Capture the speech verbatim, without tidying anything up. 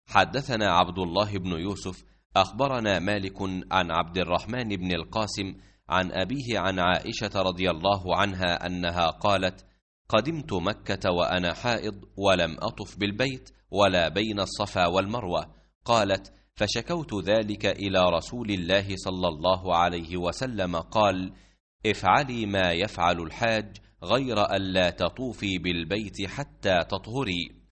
حدثنا عبد الله بن يوسف أخبرنا مالك عن عبد الرحمن بن القاسم عن أبيه عن عائشة رضي الله عنها أنها قالت: قدمت مكة وأنا حائض ولم أطف بالبيت ولا بين الصفا والمروة. قالت: فشكوت ذلك إلى رسول الله صلى الله عليه وسلم، قال: افعلي ما يفعل الحاج غير أن لا تطوفي بالبيت حتى تطهري.